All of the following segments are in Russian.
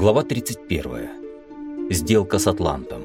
Глава 31. Сделка с Атлантом.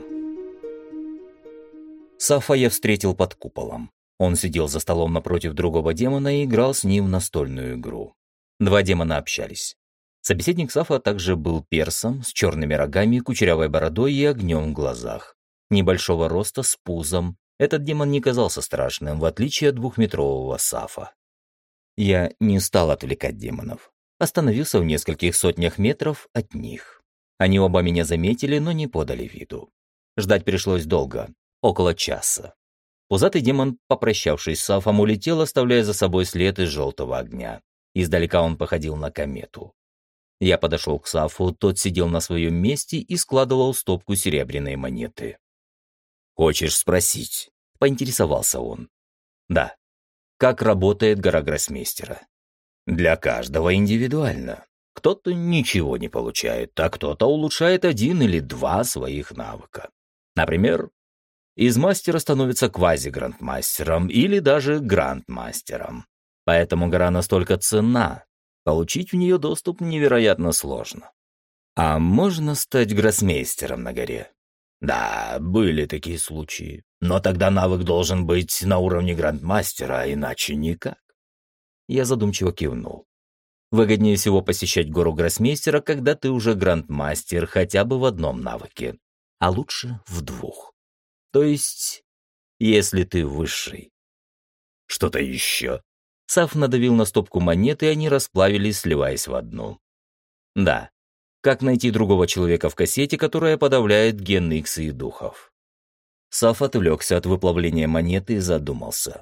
Сафа я встретил под куполом. Он сидел за столом напротив другого демона и играл с ним в настольную игру. Два демона общались. Собеседник Сафа также был персом, с черными рогами, кучерявой бородой и огнем в глазах. Небольшого роста, с пузом. Этот демон не казался страшным, в отличие от двухметрового Сафа. Я не стал отвлекать демонов. Остановился в нескольких сотнях метров от них. Они оба меня заметили, но не подали виду. Ждать пришлось долго, около часа. Пузатый демон, попрощавшись с Сафом, улетел, оставляя за собой след из желтого огня. Издалека он походил на комету. Я подошел к Сафу, тот сидел на своем месте и складывал стопку серебряной монеты. «Хочешь спросить?» — поинтересовался он. «Да. Как работает гора гроссмейстера?» «Для каждого индивидуально. Кто-то ничего не получает, а кто-то улучшает один или два своих навыка. Например, из мастера становится квази-грандмастером или даже грандмастером. Поэтому гора настолько ценна, получить в нее доступ невероятно сложно. А можно стать гроссмейстером на горе? Да, были такие случаи, но тогда навык должен быть на уровне грандмастера, а иначе никак. Я задумчиво кивнул. Выгоднее всего посещать гору гроссмейстера, когда ты уже грандмастер хотя бы в одном навыке, а лучше в двух. То есть, если ты высший. Что-то еще? Саф надавил на стопку монет, и они расплавились, сливаясь в одну. Да. Как найти другого человека в кассете, которая подавляет ген Икс и духов? Саф отвлекся от выплавления монеты и задумался.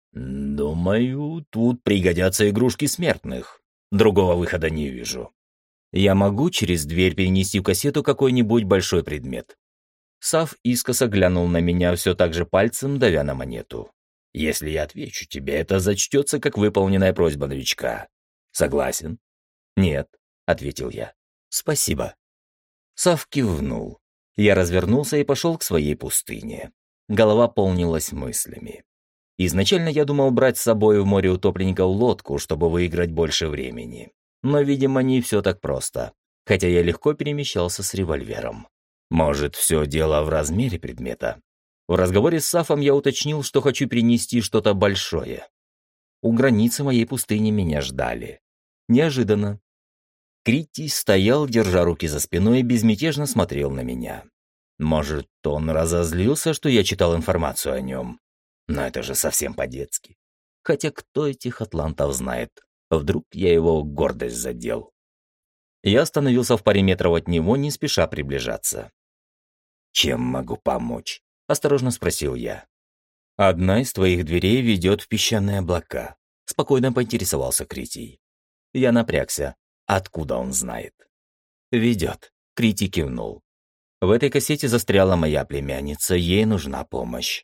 «Думаю, тут пригодятся игрушки смертных. Другого выхода не вижу. Я могу через дверь перенести в кассету какой-нибудь большой предмет?» Саф искоса глянул на меня, все так же пальцем давя на монету. «Если я отвечу тебе, это зачтется как выполненная просьба новичка. Согласен?» «Нет», — ответил я. «Спасибо». Саф кивнул. Я развернулся и пошел к своей пустыне. Голова полнилась мыслями. Изначально я думал брать с собой в море утопленников лодку, чтобы выиграть больше времени. Но, видимо, не все так просто, хотя я легко перемещался с револьвером. Может, все дело в размере предмета? В разговоре с Сафом я уточнил, что хочу перенести что-то большое. У границы моей пустыни меня ждали. Неожиданно. Критий стоял, держа руки за спиной, и безмятежно смотрел на меня. Может, он разозлился, что я читал информацию о нем? Но это же совсем по-детски. Хотя кто этих атлантов знает? Вдруг я его гордость задел. Я остановился в паре метров от него, не спеша приближаться. «Чем могу помочь?» — осторожно спросил я. «Одна из твоих дверей ведет в песчаные облака», — спокойно поинтересовался Критий. Я напрягся. Откуда он знает? «Ведет», — Критий кивнул. «В этой кассете застряла моя племянница, ей нужна помощь».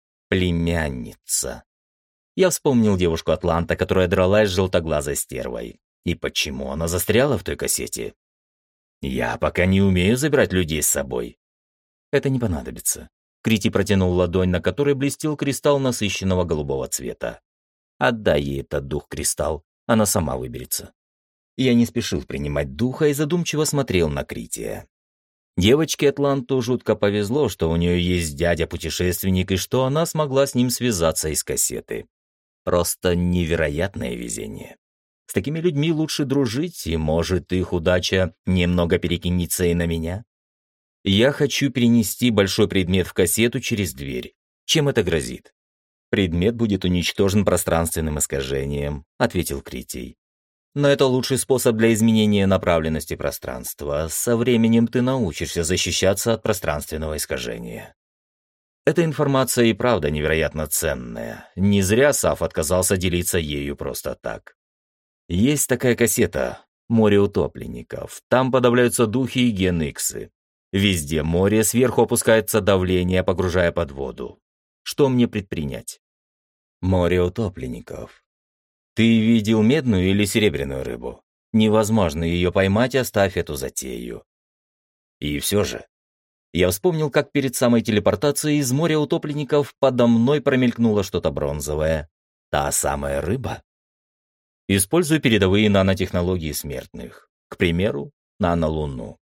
Племянница. Я вспомнил девушку Атланта, которая дралась с желтоглазой стервой. И почему она застряла в той кассете? Я пока не умею забирать людей с собой. Это не понадобится. Критий протянул ладонь, на которой блестел кристалл насыщенного голубого цвета. Отдай ей этот дух-кристалл, она сама выберется. Я не спешил принимать духа и задумчиво смотрел на Крития. Девочке Атланту жутко повезло, что у нее есть дядя-путешественник и что она смогла с ним связаться из кассеты. Просто невероятное везение. С такими людьми лучше дружить, и, может, их удача немного перекинется и на меня. Я хочу перенести большой предмет в кассету через дверь. Чем это грозит? Предмет будет уничтожен пространственным искажением, ответил Критий. Но это лучший способ для изменения направленности пространства. Со временем ты научишься защищаться от пространственного искажения. Эта информация и правда невероятно ценная. Не зря Саф отказался делиться ею просто так. Есть такая кассета «Море утопленников». Там подавляются духи и ген Иксы. Везде море, сверху опускается давление, погружая под воду. Что мне предпринять? Море утопленников. Ты видел медную или серебряную рыбу? Невозможно ее поймать, оставь эту затею. И все же. Я вспомнил, как перед самой телепортацией из моря утопленников подо мной промелькнуло что-то бронзовое. Та самая рыба? Используй передовые нанотехнологии смертных. К примеру, нанолуну.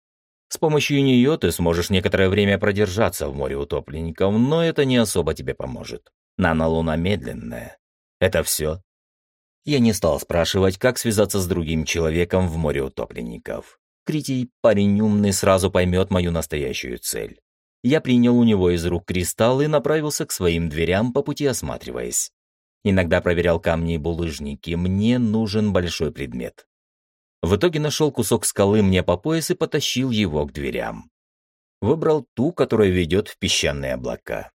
С помощью нее ты сможешь некоторое время продержаться в море утопленников, но это не особо тебе поможет. Нанолуна медленная. Это все. Я не стал спрашивать, как связаться с другим человеком в море утопленников. Критий, парень умный, сразу поймет мою настоящую цель. Я принял у него из рук кристалл и направился к своим дверям, по пути осматриваясь. Иногда проверял камни и булыжники. Мне нужен большой предмет. В итоге нашел кусок скалы мне по пояс и потащил его к дверям. Выбрал ту, которая ведет в песчаные облака.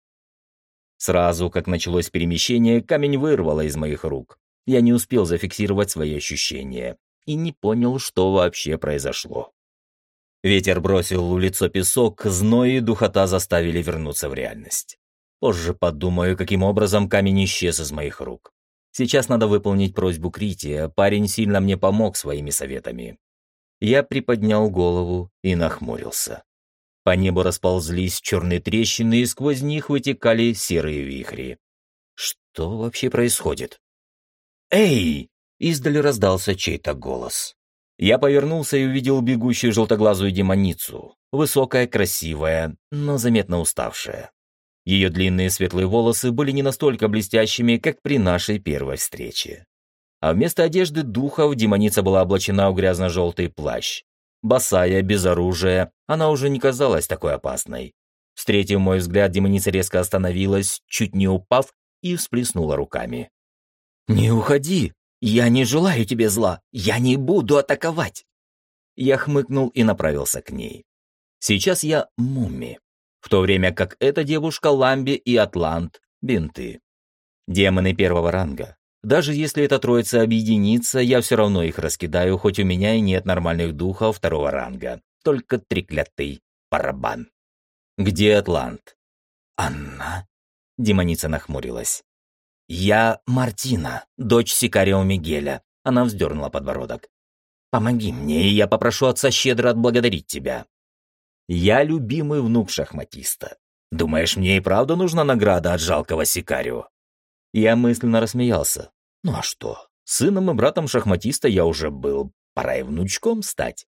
Сразу, как началось перемещение, камень вырвало из моих рук. Я не успел зафиксировать свои ощущения и не понял, что вообще произошло. Ветер бросил в лицо песок, зной и духота заставили вернуться в реальность. Позже подумаю, каким образом камень исчез из моих рук. Сейчас надо выполнить просьбу Крития, парень сильно мне помог своими советами. Я приподнял голову и нахмурился. По небу расползлись черные трещины, и сквозь них вытекали серые вихри. Что вообще происходит? «Эй!» — издали раздался чей-то голос. Я повернулся и увидел бегущую желтоглазую демоницу, высокая, красивая, но заметно уставшая. Ее длинные светлые волосы были не настолько блестящими, как при нашей первой встрече. А вместо одежды духов демоница была облачена в грязно-желтый плащ. Босая, без оружия, она уже не казалась такой опасной. Встретив мой взгляд, демоница резко остановилась, чуть не упав, и всплеснула руками. «Не уходи! Я не желаю тебе зла! Я не буду атаковать!» Я хмыкнул и направился к ней. Сейчас я мумми, в то время как эта девушка Ламби и Атлант — бинты. Демоны первого ранга. Даже если эта троица объединится, я все равно их раскидаю, хоть у меня и нет нормальных духов второго ранга. Только треклятый барабан. Где Атлант? Она? Демоница нахмурилась. Я Мартина, дочь Сикарио Мигеля. Она вздернула подбородок. Помоги мне, и я попрошу отца щедро отблагодарить тебя. Я любимый внук шахматиста. Думаешь, мне и правда нужна награда от жалкого Сикарио? Я мысленно рассмеялся. Ну а что? Сыном и братом шахматиста я уже был. Пора и внучком стать.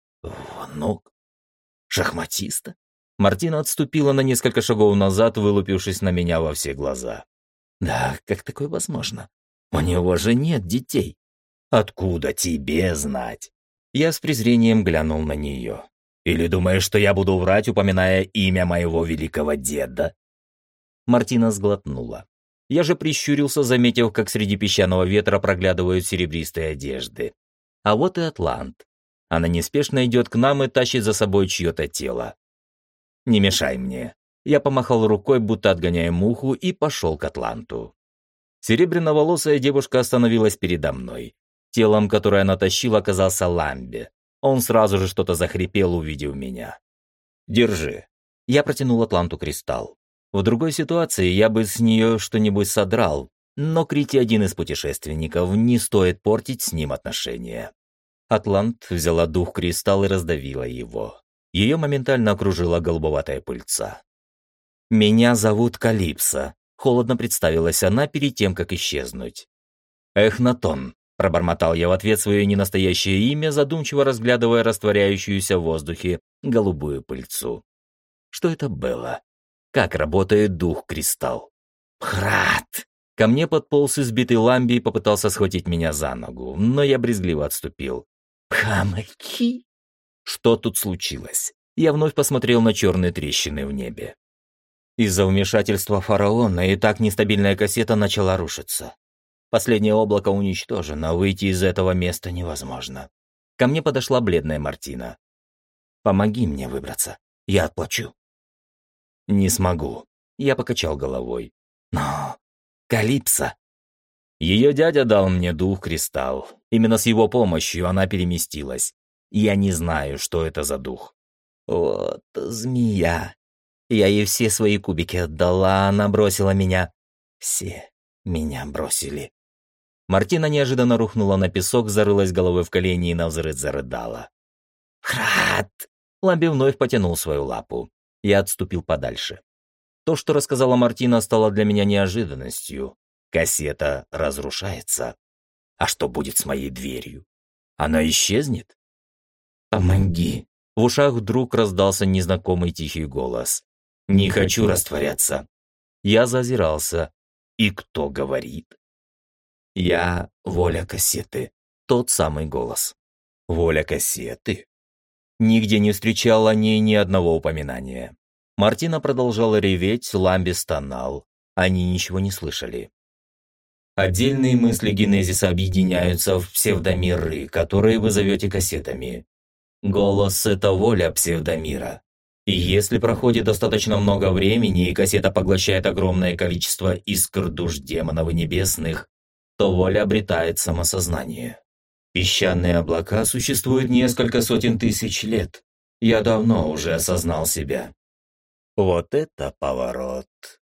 Внук шахматиста? Мартина отступила на несколько шагов назад, вылупившись на меня во все глаза. Да, как такое возможно? У него же нет детей. Откуда тебе знать? Я с презрением глянул на нее. Или думаешь, что я буду врать, упоминая имя моего великого деда? Мартина сглотнула. Я же прищурился, заметив, как среди песчаного ветра проглядывают серебристые одежды. А вот и Атлант. Она неспешно идет к нам и тащит за собой чье-то тело. «Не мешай мне». Я помахал рукой, будто отгоняя муху, и пошел к Атланту. Серебряноволосая девушка остановилась передо мной. Телом, которое она тащила, оказался Ламби. Он сразу же что-то захрипел, увидев меня. «Держи». Я протянул Атланту кристалл. В другой ситуации я бы с нее что-нибудь содрал, но Критий один из путешественников, не стоит портить с ним отношения. Атлант взяла дух кристалл и раздавила его. Ее моментально окружила голубоватая пыльца. «Меня зовут Калипсо», — холодно представилась она перед тем, как исчезнуть. «Эхнатон», — пробормотал я в ответ свое ненастоящее имя, задумчиво разглядывая растворяющуюся в воздухе голубую пыльцу. Что это было? Как работает дух-кристалл? «Храт!» Ко мне подполз избитый Ламби и попытался схватить меня за ногу, но я брезгливо отступил. «Хамаки!» Что тут случилось? Я вновь посмотрел на черные трещины в небе. Из-за вмешательства фараона и так нестабильная кассета начала рушиться. Последнее облако уничтожено, выйти из этого места невозможно. Ко мне подошла бледная Мартина. «Помоги мне выбраться, я отплачу». «Не смогу», — я покачал головой. «Но... Калипсо...» Ее дядя дал мне дух-кристалл. Именно с его помощью она переместилась. Я не знаю, что это за дух. Вот змея. Я ей все свои кубики отдала, она бросила меня. Все меня бросили. Мартина неожиданно рухнула на песок, зарылась головой в колени и навзрыд зарыдала. «Храт!» Ламби вновь потянул свою лапу. Я отступил подальше. То, что рассказала Мартина, стало для меня неожиданностью. Кассета разрушается. А что будет с моей дверью? Она исчезнет? «Помоги!» В ушах вдруг раздался незнакомый тихий голос. «Не хочу растворяться». Я зазирался. И кто говорит? «Я воля кассеты». Тот самый голос. «Воля кассеты?» Нигде не встречал о ней ни одного упоминания. Мартина продолжала реветь, Ламби стонал. Они ничего не слышали. Отдельные мысли генезиса объединяются в псевдомиры, которые вы зовете кассетами. Голос — это воля псевдомира. И если проходит достаточно много времени, и кассета поглощает огромное количество искр душ демонов и небесных, то воля обретает самосознание. Песчаные облака существуют несколько сотен тысяч лет. Я давно уже осознал себя. Вот это поворот.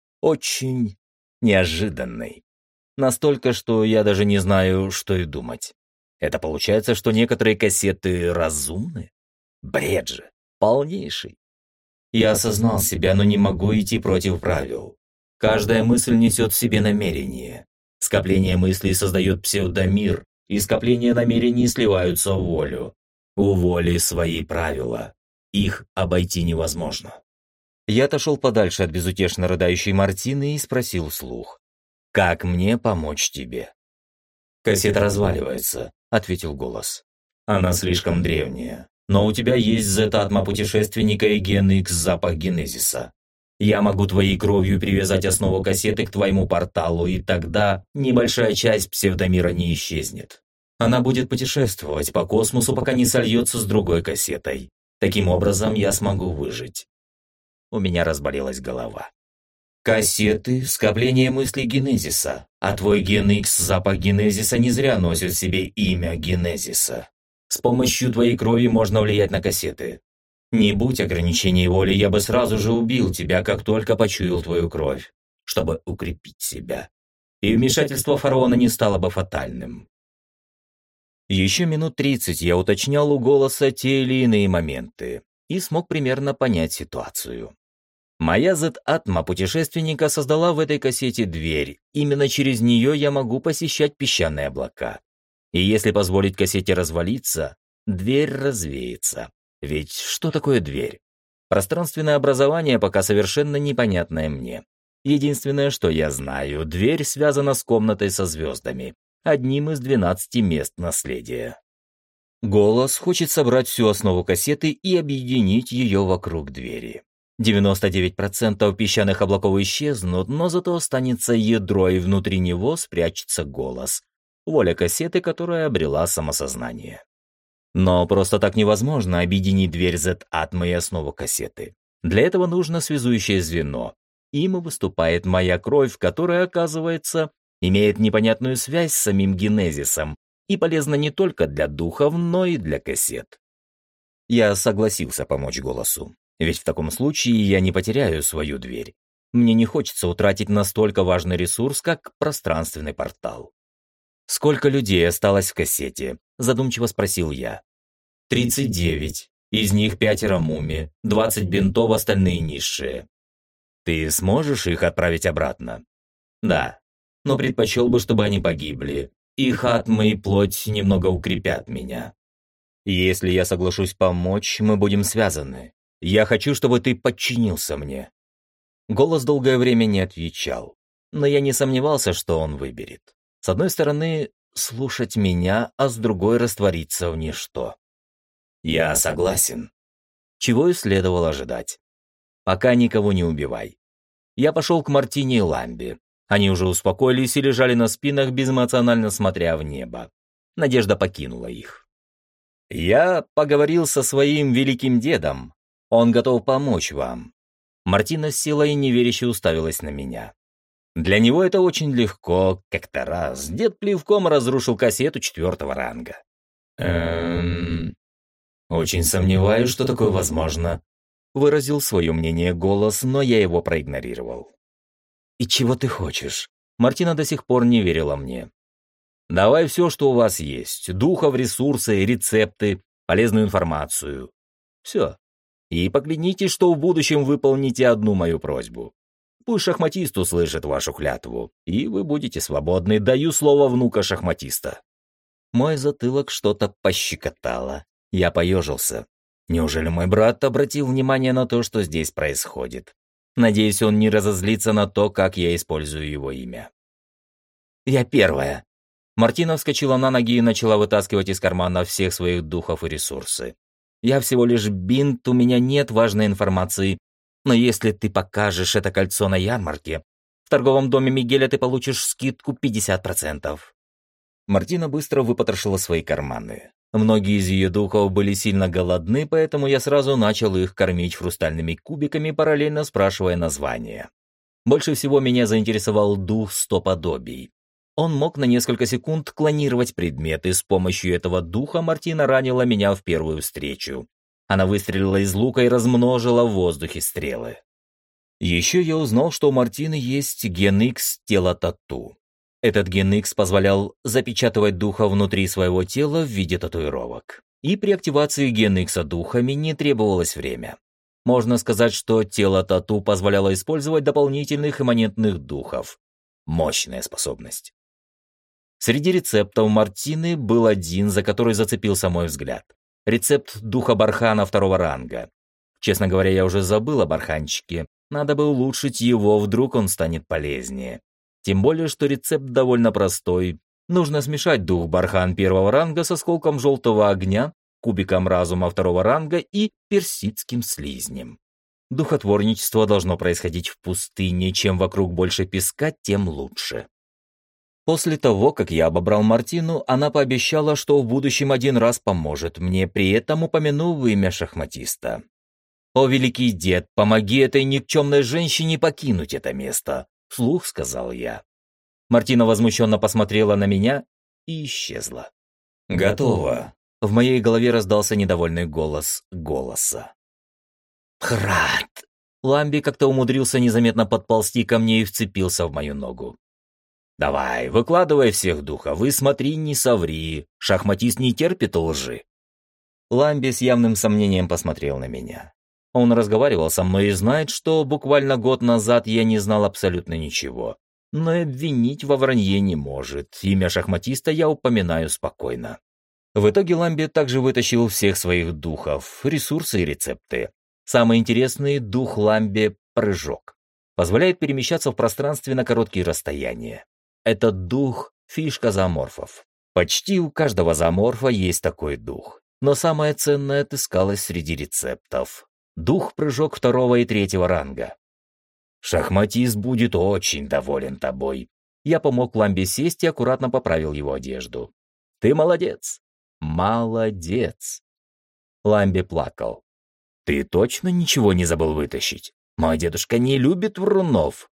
Очень неожиданный. Настолько, что я даже не знаю, что и думать. Это получается, что некоторые кассеты разумны? Бред же, полнейший. Я осознал себя, но не могу идти против правил. Каждая мысль несет в себе намерение. Скопление мыслей создает псевдомир, и скопления намерений сливаются в волю. У воли свои правила. Их обойти невозможно. Я отошел подальше от безутешно рыдающей Мартины и спросил вслух. «Как мне помочь тебе?» «Кассета разваливается», — ответил голос. «Она слишком древняя. Но у тебя есть зета-атма путешественника и ген X запах генезиса. Я могу твоей кровью привязать основу кассеты к твоему порталу, и тогда небольшая часть псевдомира не исчезнет. Она будет путешествовать по космосу, пока не сольется с другой кассетой. Таким образом, я смогу выжить». У меня разболелась голова. Кассеты — скопление мыслей генезиса, а твой ген X запах генезиса не зря носит в себе имя генезиса. С помощью твоей крови можно влиять на кассеты. Не будь ограничений воли, я бы сразу же убил тебя, как только почуял твою кровь, чтобы укрепить себя. И вмешательство фараона не стало бы фатальным. Еще минут 30 я уточнял у голоса те или иные моменты и смог примерно понять ситуацию. Моя зет-атма путешественника создала в этой кассете дверь. Именно через нее я могу посещать песчаные облака. И если позволить кассете развалиться, дверь развеется. Ведь что такое дверь? Пространственное образование пока совершенно непонятное мне. Единственное, что я знаю, дверь связана с комнатой со звездами, одним из 12 мест наследия. Голос хочет собрать всю основу кассеты и объединить ее вокруг двери. 99% песчаных облаков исчезнут, но зато останется ядро, и внутри него спрячется голос. Воля кассеты, которая обрела самосознание. Но просто так невозможно объединить дверь зет-атмы и основу кассеты. Для этого нужно связующее звено. Им выступает моя кровь, которая, оказывается, имеет непонятную связь с самим генезисом и полезна не только для духов, но и для кассет. Я согласился помочь голосу. Ведь в таком случае я не потеряю свою дверь. Мне не хочется утратить настолько важный ресурс, как пространственный портал. «Сколько людей осталось в кассете?» – задумчиво спросил я. 39. Из них 5 муми, 20 бинтов, остальные низшие. Ты сможешь их отправить обратно? Да, но предпочел бы, чтобы они погибли. Их атмы и плоть немного укрепят меня. Если я соглашусь помочь, мы будем связаны. Я хочу, чтобы ты подчинился мне». Голос долгое время не отвечал, но я не сомневался, что он выберет. С одной стороны, слушать меня, а с другой раствориться в ничто. «Я согласен». Чего и следовало ожидать. «Пока никого не убивай». Я пошел к Мартине и Ламби. Они уже успокоились и лежали на спинах, безэмоционально смотря в небо. Надежда покинула их. «Я поговорил со своим великим дедом. Он готов помочь вам». Мартина села и неверяще уставилась на меня. Для него это очень легко. Как-то раз дед плевком разрушил кассету 4-го ранга. Очень сомневаюсь, что такое возможно. Выразил свое мнение голос, но я его проигнорировал. «И чего ты хочешь?» Мартина до сих пор не верила мне. «Давай все, что у вас есть. Духов, ресурсы, рецепты, полезную информацию. Все. И поклянитесь, что в будущем выполните одну мою просьбу. Пусть шахматист услышит вашу клятву, и вы будете свободны. Даю слово внука шахматиста». Мой затылок что-то пощекотало. Я поежился. Неужели мой брат обратил внимание на то, что здесь происходит? Надеюсь, он не разозлится на то, как я использую его имя. «Я первая». Мартина вскочила на ноги и начала вытаскивать из кармана всех своих духов и ресурсы. «Я всего лишь бинт, у меня нет важной информации, но если ты покажешь это кольцо на ярмарке, в торговом доме Мигеля ты получишь скидку 50%. Мартина быстро выпотрошила свои карманы. Многие из ее духов были сильно голодны, поэтому я сразу начал их кормить хрустальными кубиками, параллельно спрашивая название. Больше всего меня заинтересовал дух 100 подобий. Он мог на несколько секунд клонировать предметы. С помощью этого духа Мартина ранила меня в первую встречу. Она выстрелила из лука и размножила в воздухе стрелы. Еще я узнал, что у Мартины есть ген X тела тату. Этот ген X позволял запечатывать духа внутри своего тела в виде татуировок. И при активации ген X духами не требовалось время. Можно сказать, что тело тату позволяло использовать дополнительных имманентных духов. Мощная способность. Среди рецептов Мартины был один, за который зацепился мой взгляд. Рецепт духа бархана 2-го ранга. Честно говоря, я уже забыл о барханчике. Надо бы улучшить его, вдруг он станет полезнее. Тем более, что рецепт довольно простой. Нужно смешать дух бархан 1-го ранга с осколком желтого огня, кубиком разума 2-го ранга и персидским слизнем. Духотворничество должно происходить в пустыне. Чем вокруг больше песка, тем лучше. После того, как я обобрал Мартину, она пообещала, что в будущем один раз поможет мне, при этом упомянув имя шахматиста. «О, великий дед, помоги этой никчемной женщине покинуть это место», — вслух сказал я. Мартина возмущенно посмотрела на меня и исчезла. «Готово». В моей голове раздался недовольный голос голоса. «Храт!» Ламби как-то умудрился незаметно подползти ко мне и вцепился в мою ногу. «Давай, выкладывай всех духов, и смотри, не соври. Шахматист не терпит лжи». Ламби с явным сомнением посмотрел на меня. Он разговаривал со мной и знает, что буквально год назад я не знал абсолютно ничего. Но и обвинить во вранье не может. Имя шахматиста я упоминаю спокойно. В итоге Ламби также вытащил всех своих духов, ресурсы и рецепты. Самый интересный дух Ламби — прыжок. Позволяет перемещаться в пространстве на короткие расстояния. Этот дух — фишка зооморфов. Почти у каждого зооморфа есть такой дух. Но самое ценное отыскалось среди рецептов. Дух-прыжок 2-го и 3-го ранга. Шахматист будет очень доволен тобой. Я помог Ламбе сесть и аккуратно поправил его одежду. Ты молодец. Молодец. Ламби плакал. Ты точно ничего не забыл вытащить? Мой дедушка не любит врунов.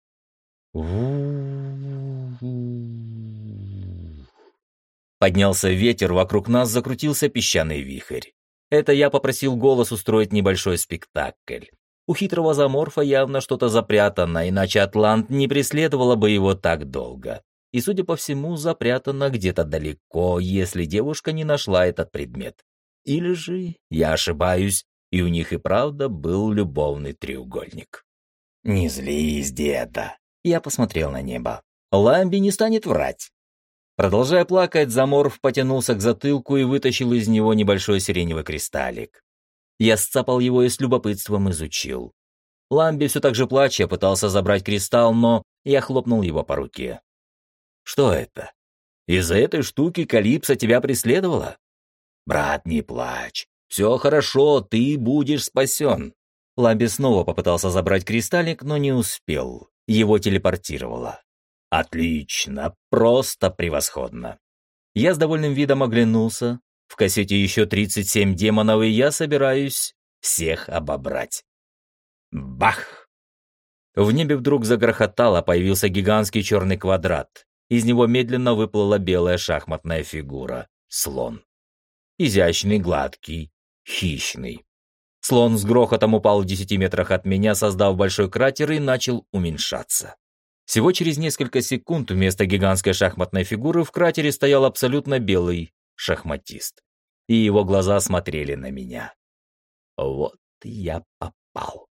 Поднялся ветер, вокруг нас закрутился песчаный вихрь. Это я попросил голос устроить небольшой спектакль. У хитрого зооморфа явно что-то запрятано, иначе Атлант не преследовала бы его так долго. И, судя по всему, запрятано где-то далеко, если девушка не нашла этот предмет. Или же я ошибаюсь, и у них и правда был любовный треугольник. «Не злись, деда!» Я посмотрел на небо. Ламби не станет врать. Продолжая плакать, зооморф потянулся к затылку и вытащил из него небольшой сиреневый кристаллик. Я сцапал его и с любопытством изучил. Ламби все так же плача пытался забрать кристалл, но я хлопнул его по руке. «Что это? Из-за этой штуки Калипсо тебя преследовала?» «Брат, не плачь. Все хорошо, ты будешь спасен». Ламби снова попытался забрать кристаллик, но не успел. Его телепортировало. «Отлично, просто превосходно». Я с довольным видом оглянулся. В кассете еще 37 демонов, и я собираюсь всех обобрать. Бах! В небе вдруг загрохотало, появился гигантский черный квадрат. Из него медленно выплыла белая шахматная фигура — слон. Изящный, гладкий, хищный. Слон с грохотом упал в 10 метрах от меня, создав большой кратер, и начал уменьшаться. Всего через несколько секунд вместо гигантской шахматной фигуры в кратере стоял абсолютно белый шахматист. И его глаза смотрели на меня. Вот я попал.